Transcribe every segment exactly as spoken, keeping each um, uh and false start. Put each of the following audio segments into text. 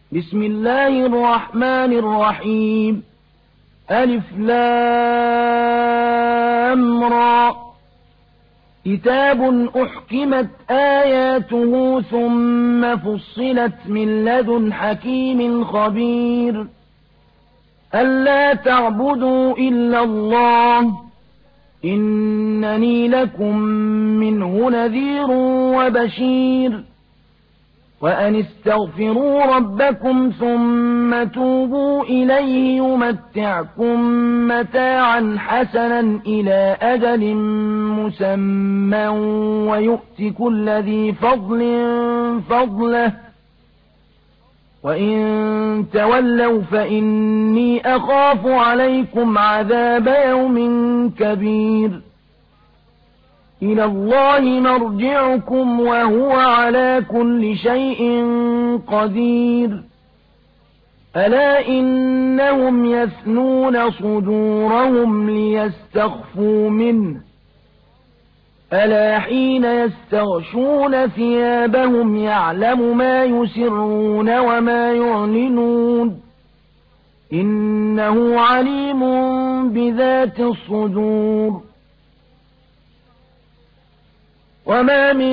بسم الله الرحمن الرحيم ألف لام را كتاب أحكمت آياته ثم فصلت من لدن حكيم خبير ألا تعبدوا إلا الله إنني لكم منه نذير وبشير وأن استغفروا ربكم ثم توبوا إليه يمتعكم متاعا حسنا إلى أجل مسمى ويؤت كل ذي فضل فضله وإن تولوا فإني أخاف عليكم عذاب يوم كبير إلى الله مرجعكم وهو على كل شيء قدير ألا إنهم يثنون صدورهم ليستخفوا منه ألا حين يستغشون ثيابهم يعلم ما يسرون وما يعلنون إنه عليم بذات الصدور وما من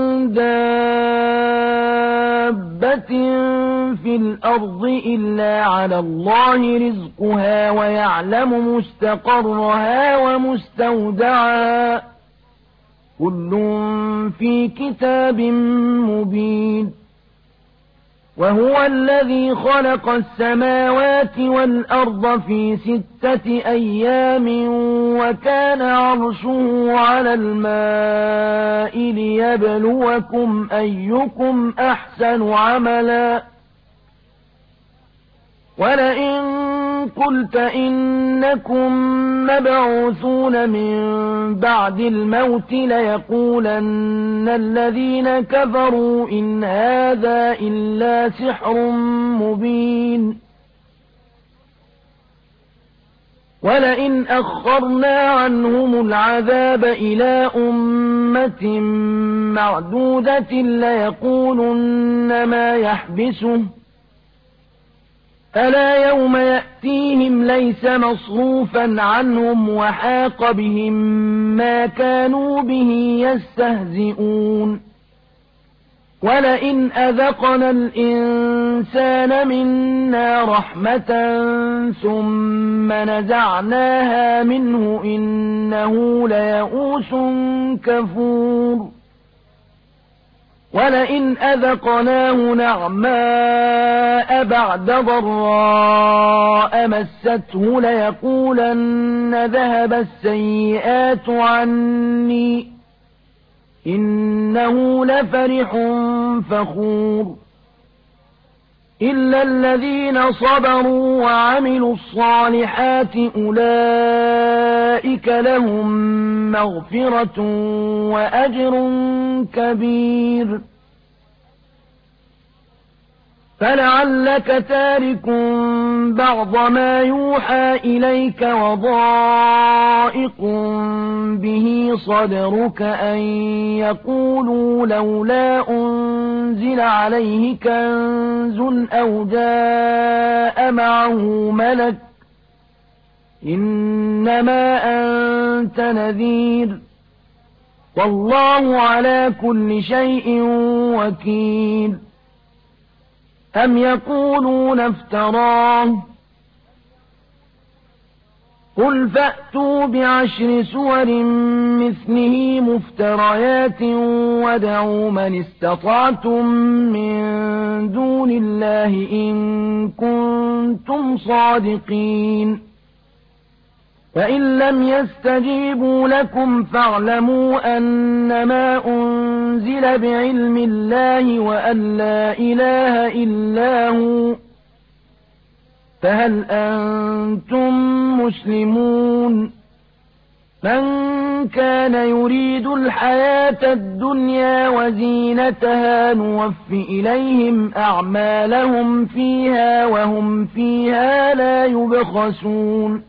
دابة في الأرض إلا على الله رزقها ويعلم مستقرها ومستودعها كل في كتاب مبين وهو الذي خلق السماوات والأرض في ستة أيام وكان عرشه على الماء ليبلوكم أيكم أحسن عملا ولئن قلت إنكم مبعوثون من بعد الموت ليقولن الذين كفروا إن هذا إلا سحر مبين ولئن أخرنا عنهم العذاب إلى أمة معدودة ليقولن ما يحبسه ألا يوم يأتيهم ليس مصروفا عنهم وحاق بهم ما كانوا به يستهزئون ولئن أذقنا الإنسان منا رحمة ثم نزعناها منه إنه ليئوس كفور ولئن أذقناه نعماء بعد ضراء مسته ليقولن ذهب السيئات عني إنه لفرح فخور إلا الذين صبروا وعملوا الصالحات أولئك لهم مغفرة وأجر كبير فلعلك تارك بعض ما يوحى إليك وضائق به صدرك أن يقولوا لولا أنزل عليه كنز أو جاء معه ملك إنما أنت نذير والله على كل شيء وكيل أم يقولون افتراه قل فأتوا بعشر سور مثله مفتريات وادعوا من استطعتم من دون الله إن كنتم صادقين فإن لم يستجيبوا لكم فاعلموا أنما أنزل بعلم الله وأن لا إله إلا هو فهل أنتم مسلمون من كان يريد الحياة الدنيا وزينتها نوف إليهم أعمالهم فيها وهم فيها لا يبخسون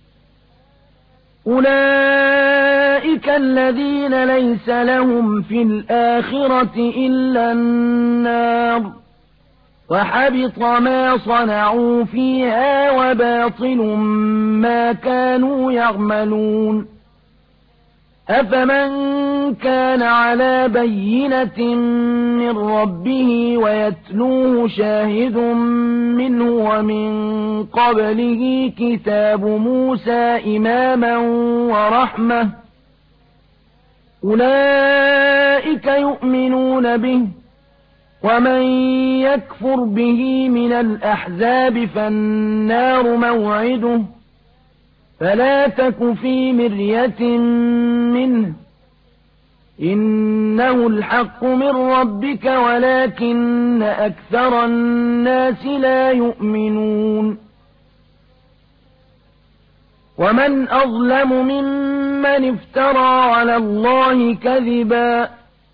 أولئك الذين ليس لهم في الآخرة إلا النار وحبط ما صنعوا فيها وباطل ما كانوا يعملون أفمن كان على بينة من ربه ويتلوه شاهد منه ومن قبله كتاب موسى إماما ورحمة أولئك يؤمنون به ومن يكفر به من الأحزاب فالنار موعده فلا تك في مرية منه إنه الحق من ربك ولكن أكثر الناس لا يؤمنون ومن أظلم ممن افترى على الله كذبا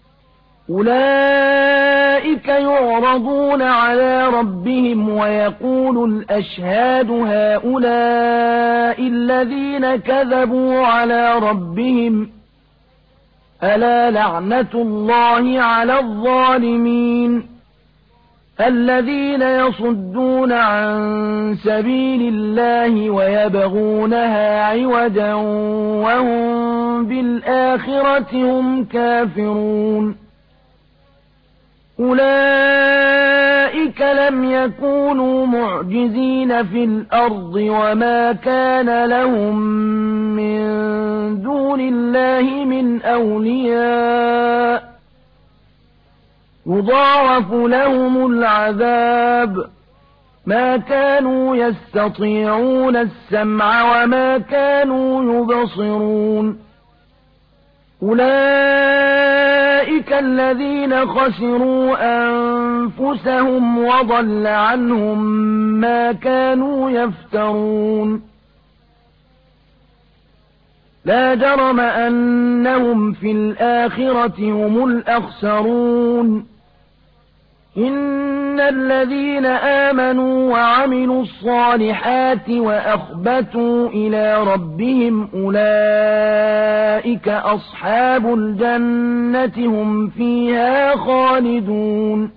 أولئك يعرضون على ربهم ويقول الأشهاد هؤلاء الذين كذبوا على ربهم ألا لعنة الله على الظالمين الذين يصدون عن سبيل الله ويبغونها عوجا وهم بالآخرة هم كافرون أولئك لم يكونوا معجزين في الأرض وما كان لهم من دون الله من أولياء يضاعف لهم العذاب ما كانوا يستطيعون السمع وما كانوا يبصرون أولئك الذين خسروا أنفسهم وضل عنهم ما كانوا يفترون لا جرم أنهم في الآخرة هم الأخسرون إن الذين آمنوا وعملوا الصالحات وأخبتوا إلى ربهم أولئك أصحاب الجنة هم فيها خالدون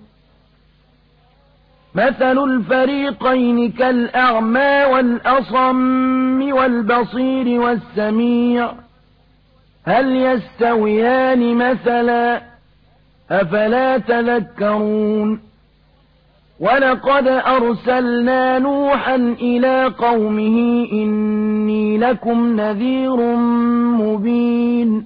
مثل الفريقين كالأعمى والأصم والبصير والسميع هل يستويان مثلا أفلا تذكرون ولقد أرسلنا نوحا إلى قومه إني لكم نذير مبين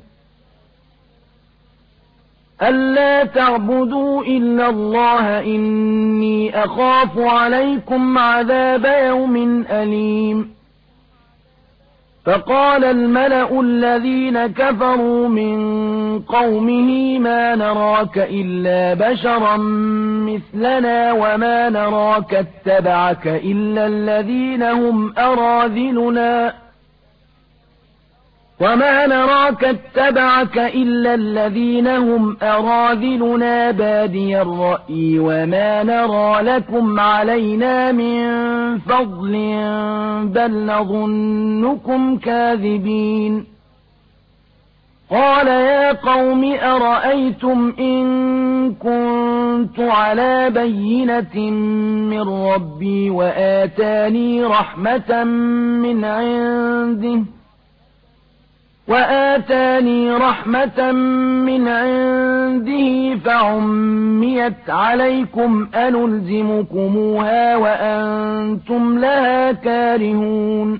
ألا تعبدوا إلا الله إني أخاف عليكم عذاب يوم أليم فقال الملأ الذين كفروا من قومه ما نراك إلا بشرا مثلنا وما نراك اتبعك إلا الذين هم أراذلنا وما نراك اتبعك إلا الذين هم أراذلنا بادي الرأي وما نرى لكم علينا من فضل بل نظنكم كاذبين قال يا قوم أرأيتم إن كنت على بينة من ربي وآتاني رحمة من عنده وآتاني رحمة من عنده فعميت عليكم أنلزمكموها وأنتم لها كارهون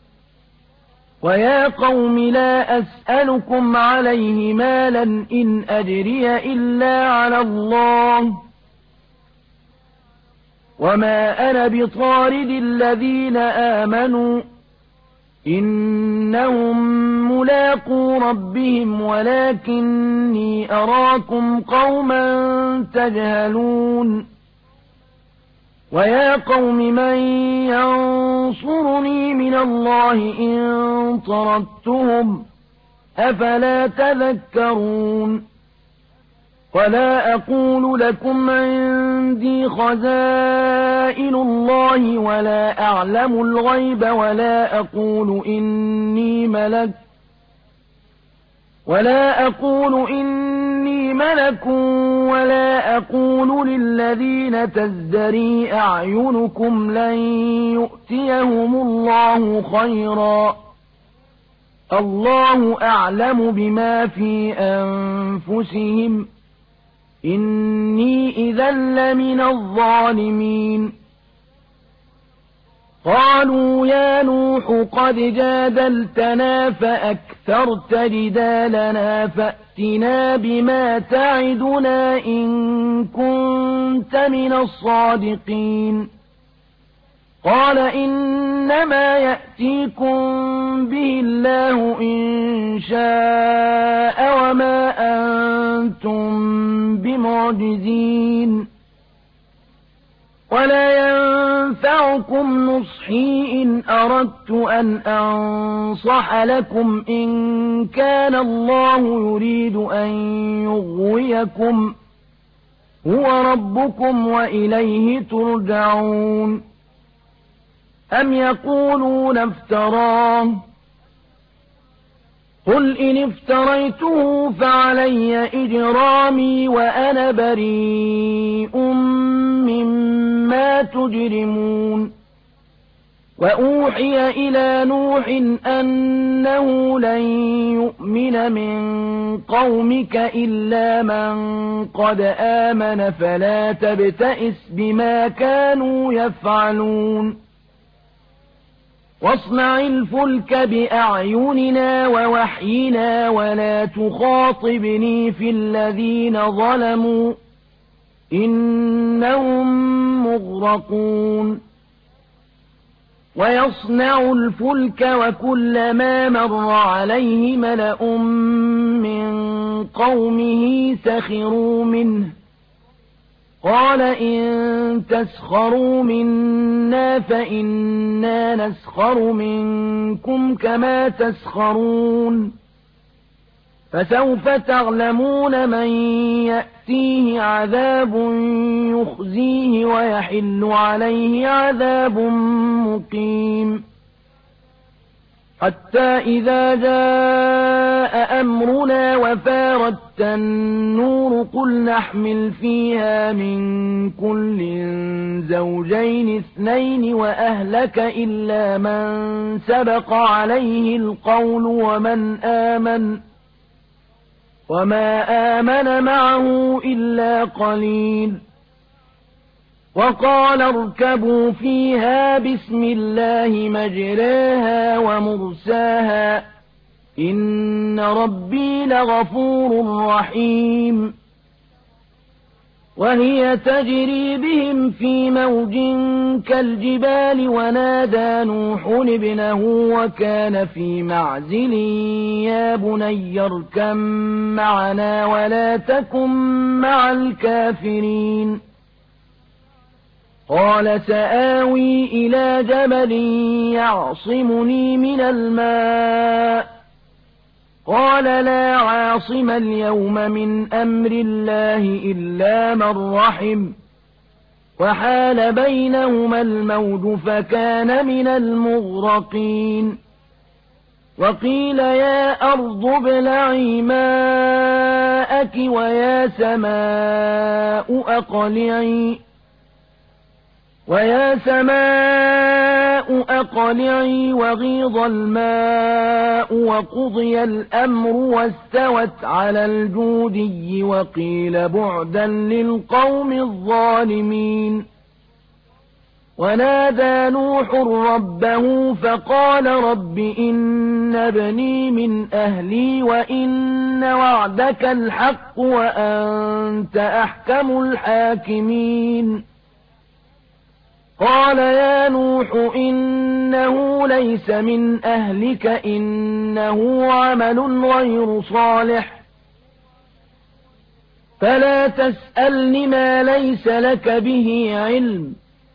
ويا قوم لا أسألكم عليه مالا إن أجري إلا على الله وما أنا بطارد الذين آمنوا إنهم ملاقو ربهم ولكني أراكم قوما تجهلون ويا قوم من ينصرني من الله إن طردتهم أفلا تذكرون ولا أقول لكم عندي خزائن الله ولا أعلم الغيب ولا أقول إني ملك ولا أقول إني ملك ولا أقول للذين تزدري أعينكم لن يؤتيهم الله خيرا الله أعلم بما في أنفسهم إني إذا لمن الظالمين قالوا يا نوح قد جادلتنا فأكثرت جدالنا فأتنا بما تعدنا إن كنت من الصادقين قال إنما يأتيكم به الله إن شاء وما أنتم بمعجزين ولا ينفعكم نصحي إن أردت أن أنصح لكم إن كان الله يريد أن يغويكم هو ربكم وإليه ترجعون أم يقولون افتراه قل إن افتريته فعلي إجرامي وأنا بريء مما تجرمون وأوحي إلى نوح أنه لن يؤمن من قومك إلا من قد آمن فلا تبتئس بما كانوا يفعلون واصنع الفلك بأعيننا ووحينا ولا تخاطبني في الذين ظلموا إنهم مغرقون ويصنع الفلك وكلما مر عليه ملأ من قومه سخروا منه قال إن تسخروا منا فإنا نسخر منكم كما تسخرون فسوف تعلمون من يأتيه عذاب يخزيه ويحل عليه عذاب مقيم حتى إذا جاء أمرنا وفارت النور قل نحمل فيها من كل زوجين اثنين وأهلك إلا من سبق عليه القول ومن آمن وما آمن معه إلا قليل وقال اركبوا فيها بسم الله مجراها ومرساها إن ربي لغفور رحيم وهي تجري بهم في موج كالجبال ونادى نوح ابنه وكان في معزل يا بني اركب معنا ولا تكن مع الكافرين قال سآوي إلى جبل يعصمني من الماء قال لا عاصم اليوم من أمر الله إلا من رحم وحال بينهما الموج فكان من المغرقين وقيل يا أرض ابلعي ماءك ويا سماء أقلعي ويا سماء أقلعي وغيض الماء وقضي الأمر واستوت على الجودي وقيل بعدا للقوم الظالمين ونادى نوح ربه فقال رب إن ابني من أهلي وإن وعدك الحق وأنت أحكم الحاكمين قال يا نوح إنه ليس من أهلك إنه عمل غير صالح فلا تسألني ما ليس لك به علم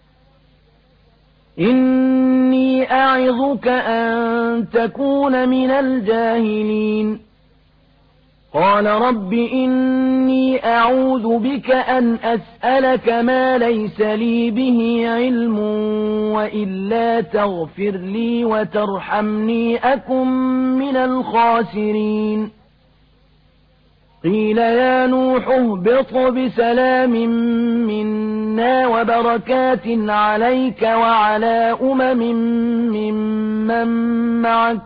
إني أعظك أن تكون من الجاهلين قال رب إني أعوذ بك أن أسألك ما ليس لي به علم وإلا تغفر لي وترحمني أكن من الخاسرين قيل يا نوح اهبط بسلام منا وبركات عليك وعلى أمم ممن معك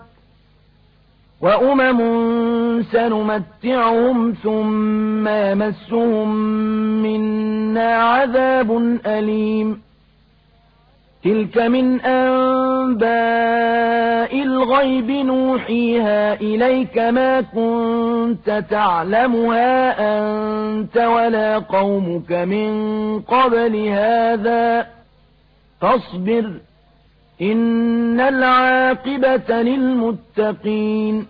وأمم سنمتعهم ثم يمسهم منا عذاب أليم تلك من أنباء الغيب نوحيها إليك ما كنت تعلمها أنت ولا قومك من قبل هذا فاصبر إن العاقبة للمتقين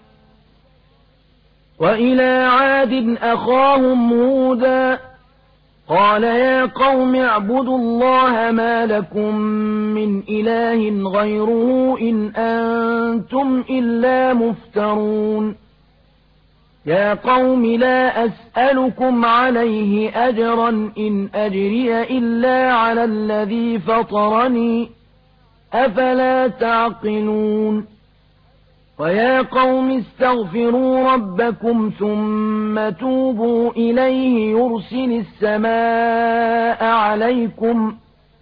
وإلى عاد أخاهم هودا قال يا قوم اعبدوا الله ما لكم من إله غيره إن أنتم إلا مفترون يا قوم لا أسألكم عليه أجرا إن أجري إلا على الذي فطرني أفلا تعقلون ويا قوم استغفروا ربكم ثم توبوا إليه يرسل السماء عليكم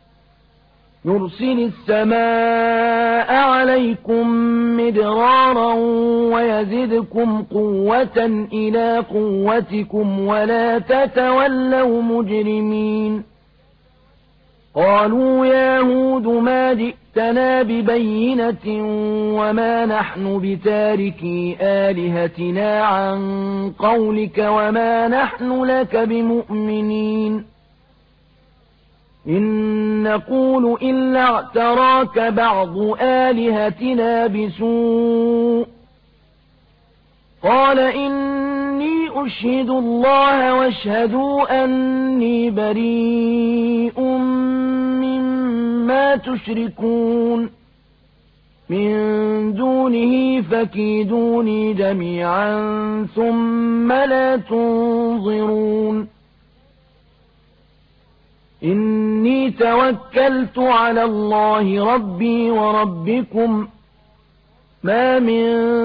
يرسل السماء عليكم مدرارا ويزدكم قوة إلى قوتكم ولا تتولوا مجرمين قالوا يا هود ما جئتنا ببينة وما نحن بتاركي آلهتنا عن قولك وما نحن لك بمؤمنين إن نقول إلا اعتراك بعض آلهتنا بسوء قال إني أشهد الله واشهدوا أني بريء مما تشركون من دونه فكيدوني جميعا ثم لا تنظرون إني توكلت على الله ربي وربكم ما من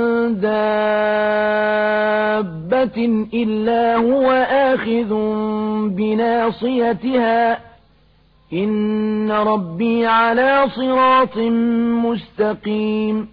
دابة إلا هو آخذ بناصيتها إن ربي على صراط مستقيم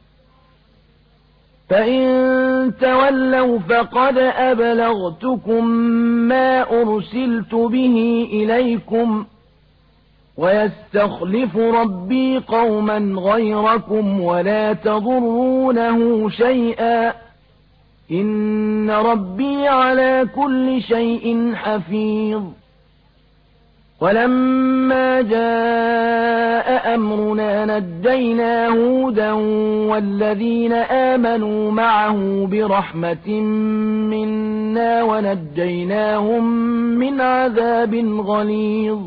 فإن تولوا فقد أبلغتكم ما أرسلت به إليكم ويستخلف ربي قوما غيركم ولا تضرونه شيئا إن ربي على كل شيء حفيظ ولما جاء أمرنا نجينا هودا والذين آمنوا معه برحمة منا ونجيناهم من عذاب غليظ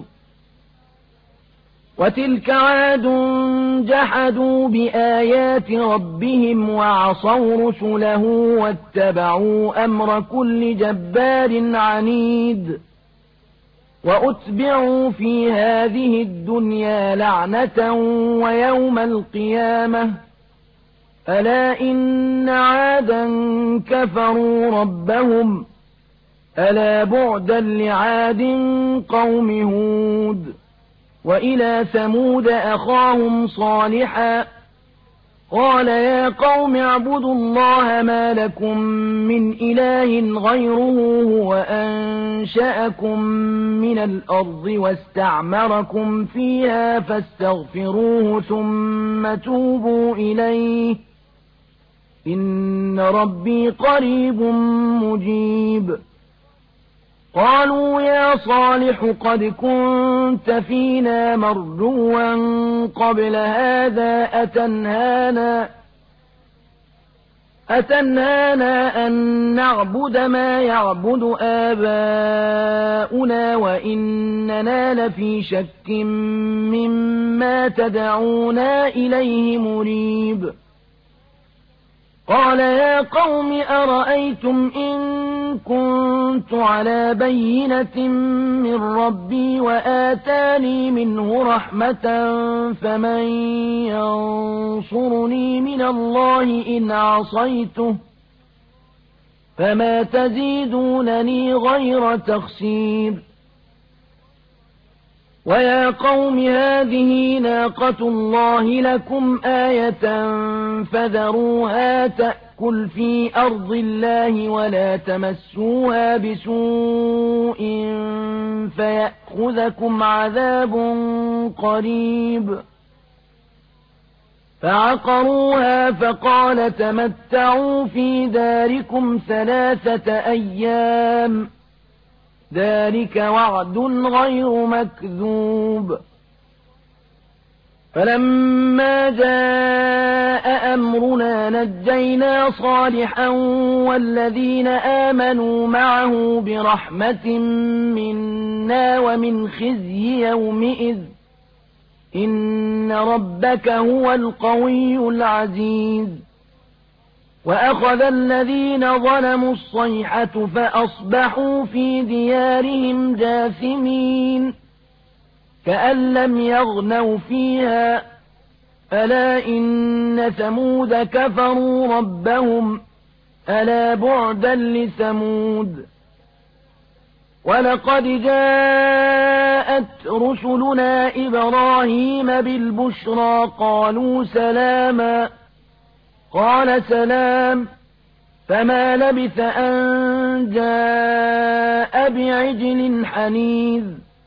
وتلك عاد جحدوا بآيات ربهم وعصوا رسله واتبعوا أمر كل جبار عنيد وأتبعوا في هذه الدنيا لعنة ويوم القيامة ألا إن عادا كفروا ربهم ألا بعدا لعاد قوم هود وإلى ثمود أخاهم صالحا قال يا قوم اعبدوا الله ما لكم من إله غيره هو أنشأكم من الأرض واستعمركم فيها فاستغفروه ثم توبوا إليه إن ربي قريب مجيب قالوا يا صالح قد كنت فينا مرجوا قبل هذا أتنهانا أتنهانا أن نعبد ما يعبد آباؤنا وإننا لفي شك مما تدعونا إليه مريب قال يا قوم أرأيتم إن كنت على بينة من ربي وآتاني منه رحمة فمن ينصرني من الله إن عصيته فما تزيدونني غير تخسير ويا قوم هذه ناقة الله لكم آية فذروها تأكل في أرض الله ولا تمسوها بسوء فيأخذكم عذاب قريب فعقروها فقال تمتعوا في داركم ثلاثة أيام ذلك وعد غير مكذوب فلما جاء أمرنا نجينا صالحا والذين آمنوا معه برحمة منا ومن خزي يومئذ إن ربك هو القوي العزيز وأخذ الذين ظلموا الصيحة فأصبحوا في ديارهم جاثمين كأن لم يغنوا فيها ألا إن ثمود كفروا ربهم ألا بعدا لثمود ولقد جاءت رسلنا إبراهيم بالبشرى قالوا سلاما قال سلام فما لبث أن جاء بعجل حنيذ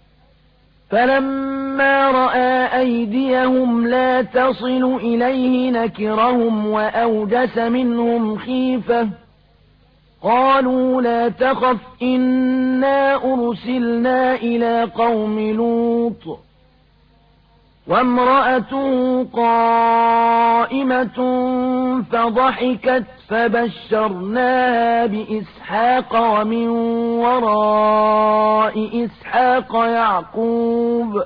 فلما رأى أيديهم لا تصل إليه نكرهم وأوجس منهم خيفة قالوا لا تخف إنا أرسلنا إلى قوم لوط وامرأته قائمة فضحكت فبشرناها بإسحاق ومن وراء إسحاق يعقوب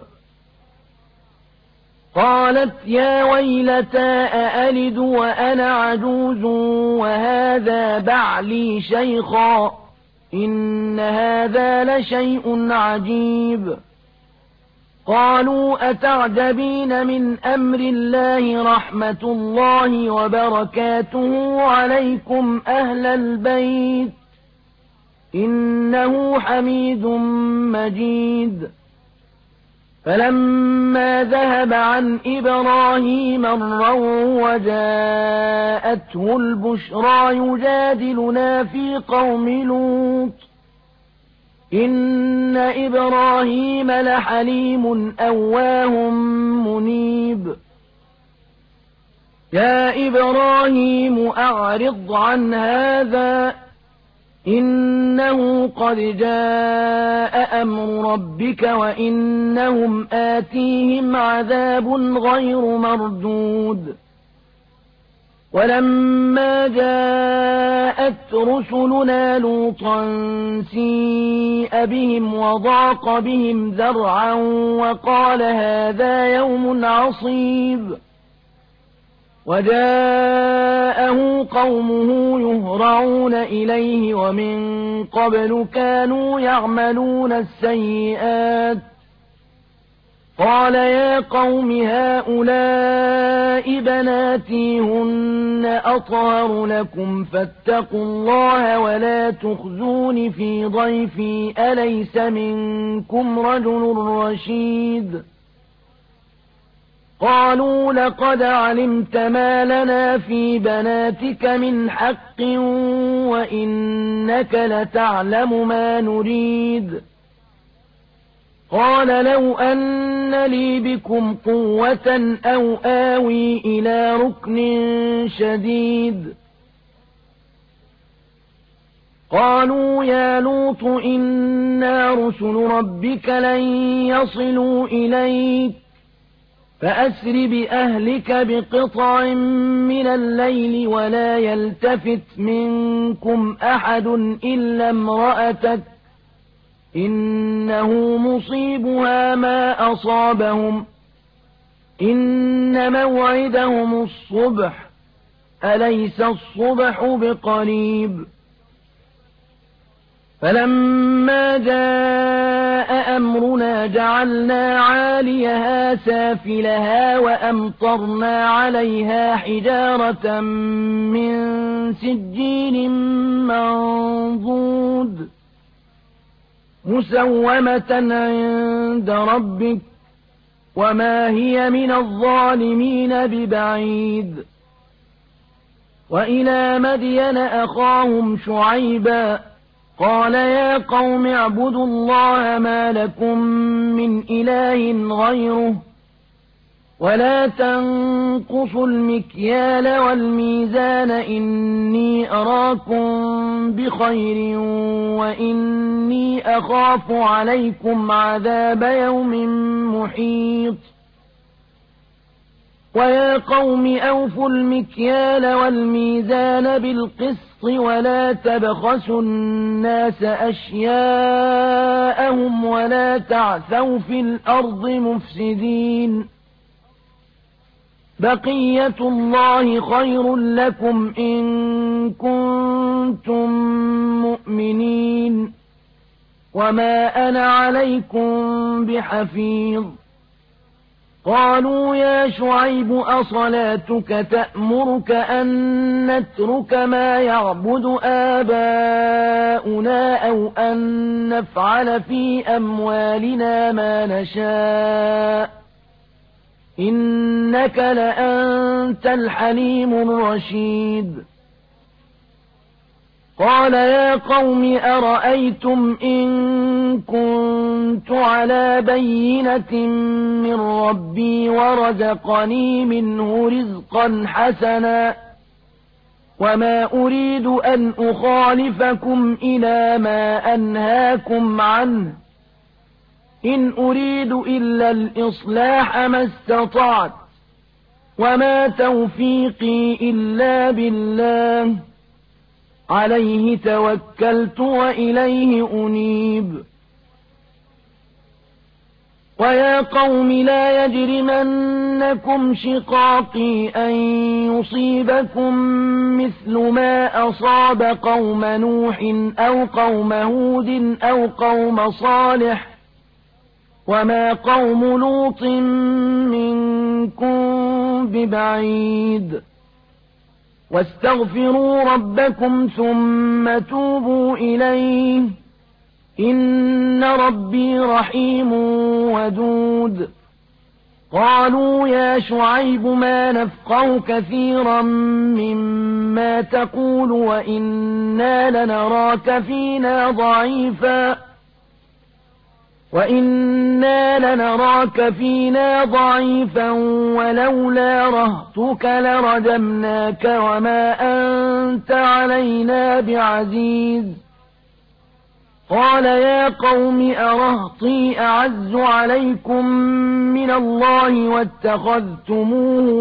قالت يا ويلتى أألد وأنا عجوز وهذا بعلي شيخا إن هذا لشيء عجيب قالوا أتعجبين من أمر الله رحمة الله وبركاته عليكم أهل البيت إنه حميد مجيد فلما ذهب عن إبراهيم الروع وجاءته البشرى يجادلنا في قوم لوط إن إبراهيم لحليم أواه منيب يا إبراهيم أعرض عن هذا إنه قد جاء أمر ربك وإنهم آتيهم عذاب غير مردود ولما جاءت رسلنا لوطا سيء بهم وضاق بهم ذرعا وقال هذا يوم عصيب وجاءه قومه يهرعون إليه ومن قبل كانوا يعملون السيئات قال يا قوم هؤلاء بناتي هن أطهر لكم فاتقوا الله ولا تخزون في ضيفي أليس منكم رجل رشيد قالوا لقد علمت ما لنا في بناتك من حق وإنك لتعلم ما نريد قال لو أن لي بكم قوة أو آوي إلى ركن شديد قالوا يا لوط إنا رسل ربك لن يصلوا إليك فأسر بأهلك بقطع من الليل ولا يلتفت منكم أحد إلا امرأتك إنه مصيبها ما أصابهم إن موعدهم الصبح أليس الصبح بقريب فلما جاء أمرنا جعلنا عاليها سافلها وأمطرنا عليها حجارة من سجيل منضود مسومة عند ربك وما هي من الظالمين ببعيد. وإلى مدين أخاهم شعيبا قال يا قوم اعبدوا الله ما لكم من إله غيره ولا تنقصوا المكيال والميزان إني أراكم بخير وإني أخاف عليكم عذاب يوم محيط. ويا قوم أوفوا المكيال والميزان بالقسط ولا تبخسوا الناس أشياءهم ولا تعثوا في الأرض مفسدين. بقية الله خير لكم إن كنتم مؤمنين وما أنا عليكم بحفيظ. قالوا يا شعيب أصلاتك تأمرك أن نترك ما يعبد آباؤنا أو أن نفعل في أموالنا ما نشاء إنك لأنت الحليم الرشيد. قال يا قوم أرأيتم إن كنت على بينة من ربي ورزقني منه رزقا حسنا وما أريد أن أخالفكم إلى ما أنهاكم عنه إن أريد إلا الإصلاح ما استطعت وما توفيقي إلا بالله عليه توكلت وإليه أنيب. ويا قوم لا يجرمنكم شقاقي أن يصيبكم مثل ما أصاب قوم نوح أو قوم هود أو قوم صالح وما قوم لوط منكم ببعيد. واستغفروا ربكم ثم توبوا إليه إن ربي رحيم ودود. قالوا يا شعيب ما نفقه كثيرا مما تقول وإنا لنراك فينا ضعيفا وإنا لنراك فينا ضعيفا ولولا رهطك لرجمناك وما أنت علينا بعزيز. قال يا قوم أرهطي أعز عليكم من الله واتخذتموه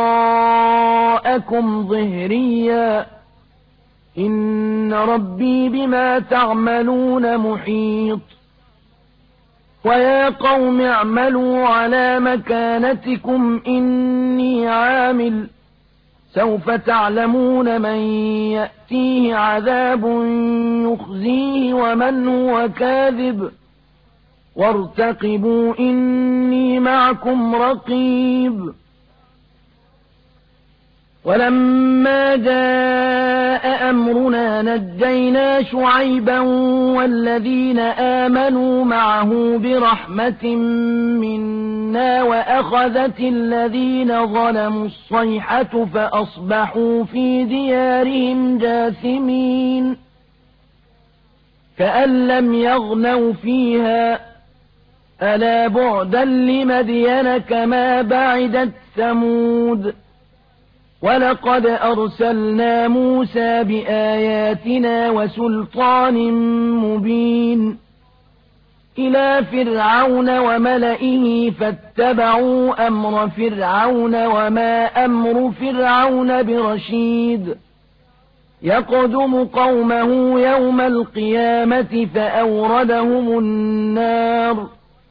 وراءكم ظهريا إن ربي بما تعملون محيط. ويا قوم اعملوا على مكانتكم إني عامل سوف تعلمون من يأتيه عذاب يخزيه ومن هو كاذب وارتقبوا إني معكم رقيب. ولما جاء أمرنا نجينا شعيبا والذين آمنوا معه برحمة منا وأخذت الذين ظلموا الصيحة فأصبحوا في ديارهم جاثمين كأن لم يغنوا فيها ألا بعدا لمدين كما بعدت ثمود. ولقد أرسلنا موسى بآياتنا وسلطان مبين إلى فرعون وملئه فاتبعوا أمر فرعون وما أمر فرعون برشيد. يقدم قومه يوم القيامة فأوردهم النار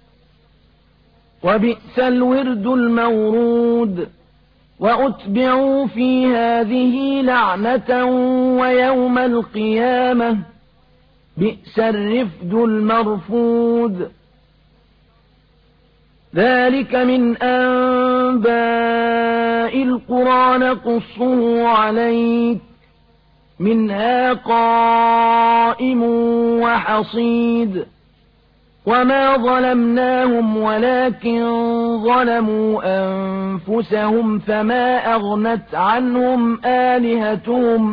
وبئس الورد المورود. وأتبعوا في هذه لعنة ويوم القيامة بئس الرفد المرفود ذلك من أنباء القرى نقصه عليك منها قائم وحصيد وما ظلمناهم ولكن ظلموا أنفسهم فما أغنت عنهم آلهتهم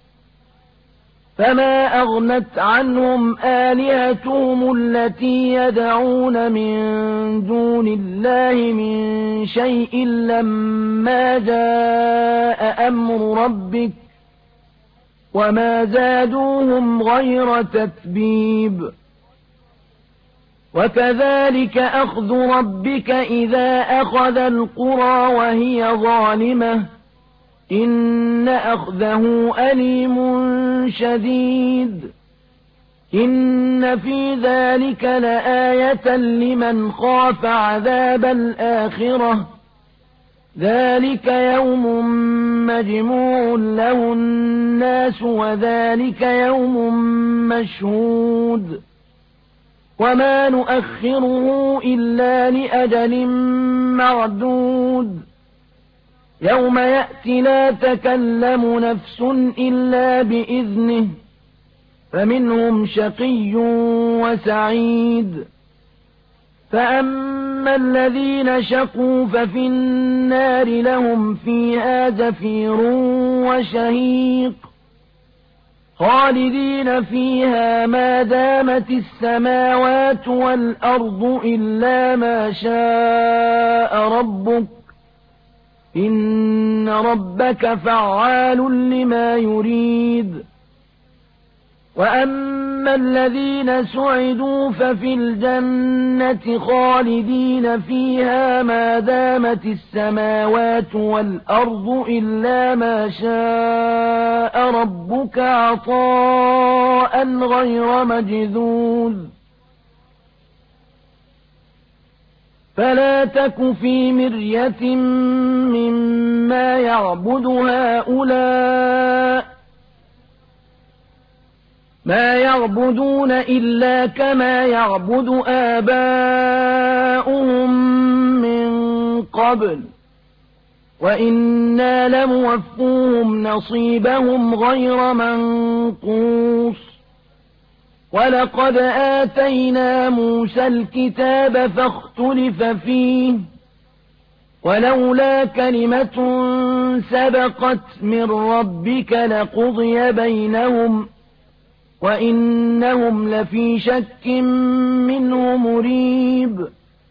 فما أغنت عنهم آلهتهم التي يدعون من دون الله من شيء لما جاء أمر ربك وما زادوهم غير تتبيب وكذلك أخذ ربك إذا أخذ القرى وهي ظالمة إن أخذه أليم شديد إن في ذلك لآية لمن خاف عذاب الآخرة ذلك يوم مجموع له الناس وذلك يوم مشهود وما نؤخره إلا لأجل معدود يوم يأتي لا تكلم نفس إلا بإذنه فمنهم شقي وسعيد فأما الذين شقوا ففي النار لهم فيها زفير وشهيق خالدين فيها ما دامت السماوات والأرض إلا ما شاء ربك إن ربك فعال لما يريد وأما الذين سعدوا ففي الجنة خالدين فيها ما دامت السماوات والأرض إلا ما شاء ربك عطاء غير مجذوذ فلا تك في مرية مما يعبد هؤلاء ما يعبدون إلا كما يعبد آباؤهم من قبل وإنا لموفوهم نصيبهم غير منقوص ولقد آتينا موسى الكتاب فاختلف فيه ولولا كلمة سبقت من ربك لقضي بينهم وإنهم لفي شك منه مريب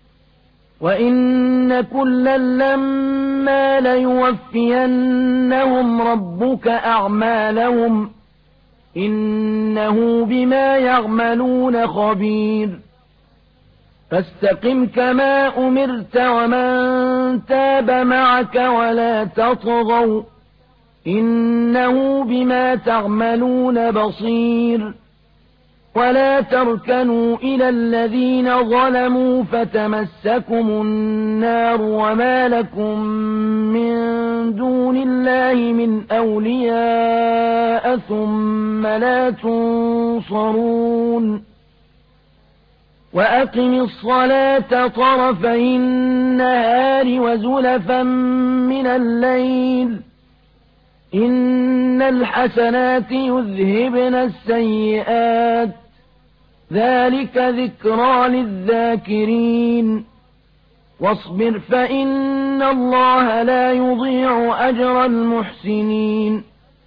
وإن كلا لما ليوفينهم ربك أعمالهم إنه بما يعملون خبير فاستقم كما أمرت ومن تاب معك ولا تطغوا إنه بما تعملون بصير ولا تركنوا إلى الذين ظلموا فتمسكم النار وما لكم من دون الله من أولياء ثم لا تنصرون وأقم الصلاة طرفي النهار وزلفا من الليل إن الحسنات يذهبن السيئات ذلك ذكرى للذاكرين واصبر فإن الله لا يضيع أجر المحسنين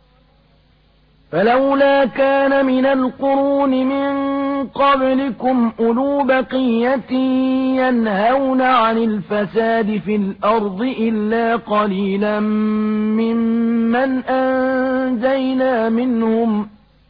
فلولا كان من القرون من قبلكم أولو بقية ينهون عن الفساد في الأرض إلا قليلا ممن أنجينا منهم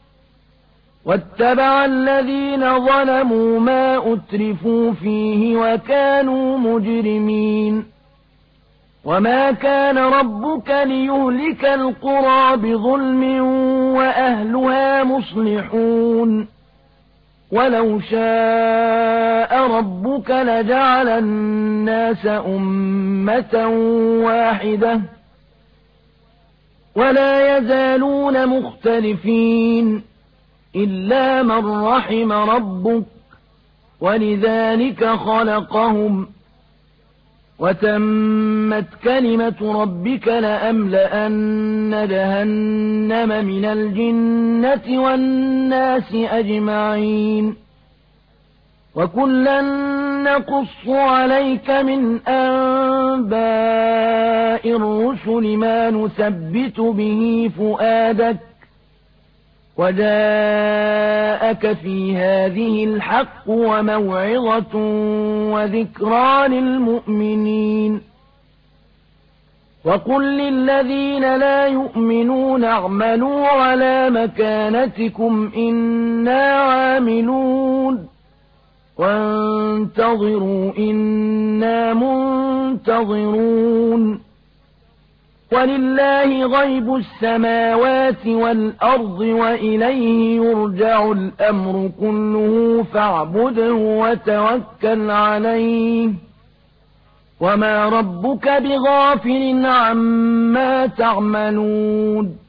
واتبع الذين ظلموا ما أترفوا فيه وكانوا مجرمين وما كان ربك ليهلك القرى بظلم وأهلها مصلحون ولو شاء ربك لجعل الناس أمة واحدة ولا يزالون مختلفين إلا من رحم ربك ولذلك خلقهم وتمت كلمة ربك لأملأن جهنم من الجنة والناس أجمعين وكلا نقص عليك من أنباء الرسل ما نثبت به فؤادك وجاءك في هذه الحق وموعظة وذكرى للمؤمنين وقل للذين لا يؤمنون اعملوا على مكانتكم إنا عاملون وانتظروا إنا منتظرون ولله غيب السماوات والأرض وإليه يرجع الأمر كله فاعبده وتوكل عليه وما ربك بغافل عما تعملون